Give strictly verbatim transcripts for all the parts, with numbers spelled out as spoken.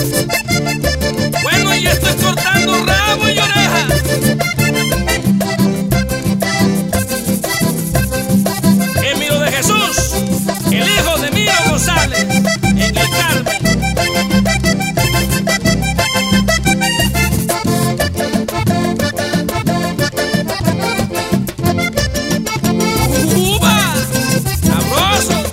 Bueno, y estoy cortando rabo y oreja. Emilio de Jesús, el hijo de Miro González, en el Carmen. ¡Uva! ¡Sabroso!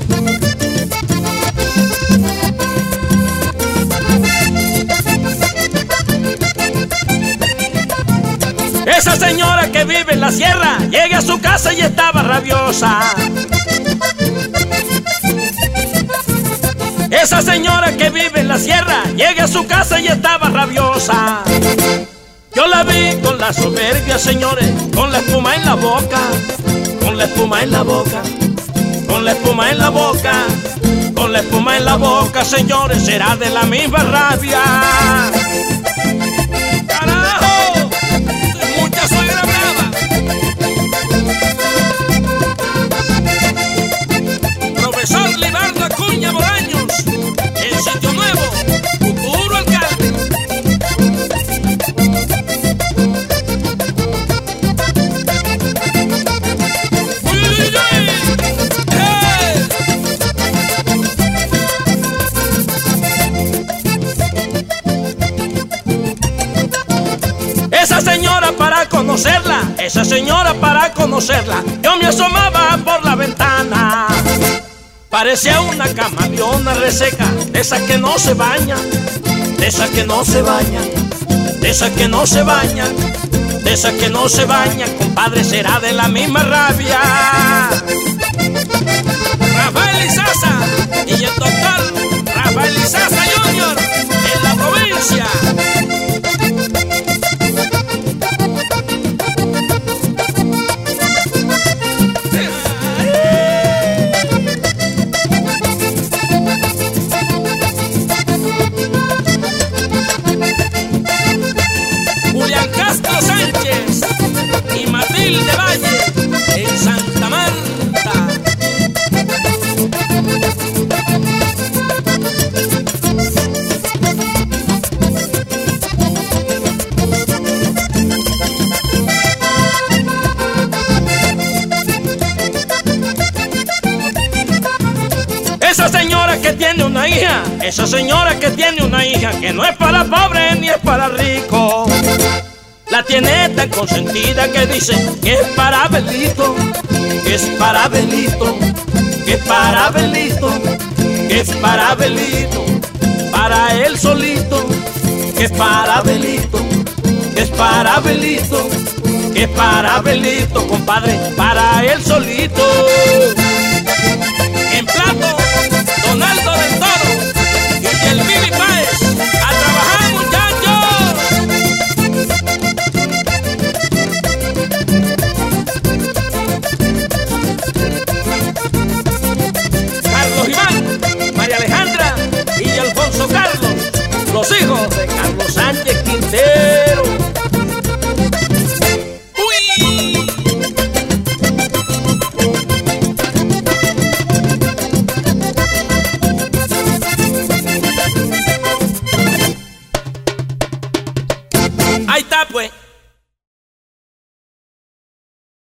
Esa señora que vive en la sierra llega a su casa y estaba rabiosa. Esa señora que vive en la sierra llega a su casa y estaba rabiosa. Yo la vi con la soberbia, señores, con la espuma en la boca, con la espuma en la boca, con la espuma en la boca, con la espuma en la boca, señores, será de la misma rabia. ¡Carajo! ¡Mucha suegra brava! Profesor Libardo Acuña Bolaños, en Sitio Nuevo, futuro alcalde. ¡Uy, uy, uy! ¡Eh! Esa señora para conocerla, esa señora para conocerla, yo me asomaba por la ventana. Parecía una camaleona reseca, de esas que no se bañan, de esas que no se bañan, de esas que no se bañan, de esas que no se bañan, compadre, será de la misma rabia. Rafael Izaza y el doctor Rafael Izaza junior en la provincia. Julián Castro Sánchez y Matilde Valle en Santa Marta. Esa señora que tiene una hija, esa señora que tiene una hija que no es para pobre ni es para rico. La tiene tan consentida que dice que es para Belito, que es para Belito, que es para Belito, que es para Belito, para él solito, que es para Belito, que es para Belito, que es para Belito, compadre, para él solito.